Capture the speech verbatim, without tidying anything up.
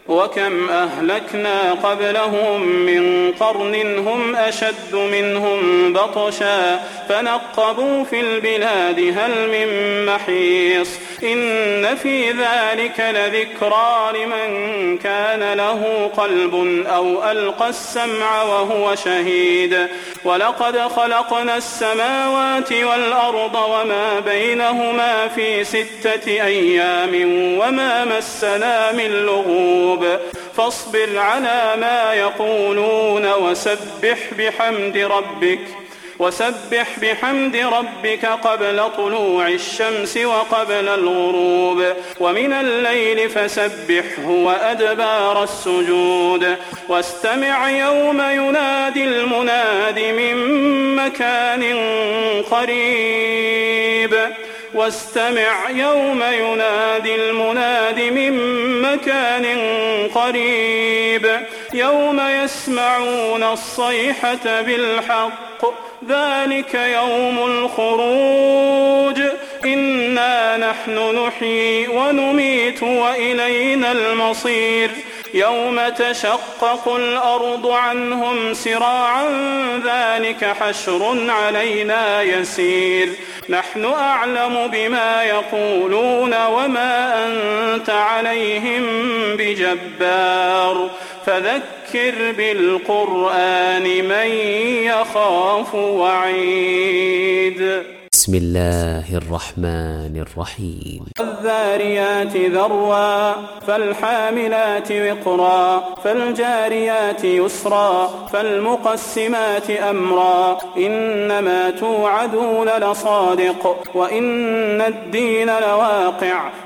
وكم أهلكنا قبلهم من قرن هم أشد منهم بطشا فنقبوا في البلاد هل من محيص إن في ذلك لذكرى لمن كان له قلب أو ألقى السمع وهو شهيد ولقد خلقنا السماوات والأرض وما بينهما في ستة أيام وما مسنا من لغوب فاصبر على ما يقولون وسبح بحمد ربك وسبح بحمد ربك قبل طلوع الشمس وقبل الغروب ومن الليل فسبحه وأدبار السجود واستمع يوم ينادي المناد من مكان قريب واستمع يوم ينادي المناد من مكان قريب يوم يسمعون الصيحة بالحق ذلك يوم الخروج إنا نحن نحيي ونميت وإلينا المصير يوم تشقق الأرض عنهم سراعا ذلك حشر علينا يسير نحن أعلم بما يقولون وما أنت عليهم بجبار فذكر بالقرآن من يخاف وعيد بسم الله الرحمن الرحيم الذاريات ذروا فالحاملات وقرا فالجاريات يسرا فالمقسمات أمرا إنما توعدون لصادق وإن الدين لواقع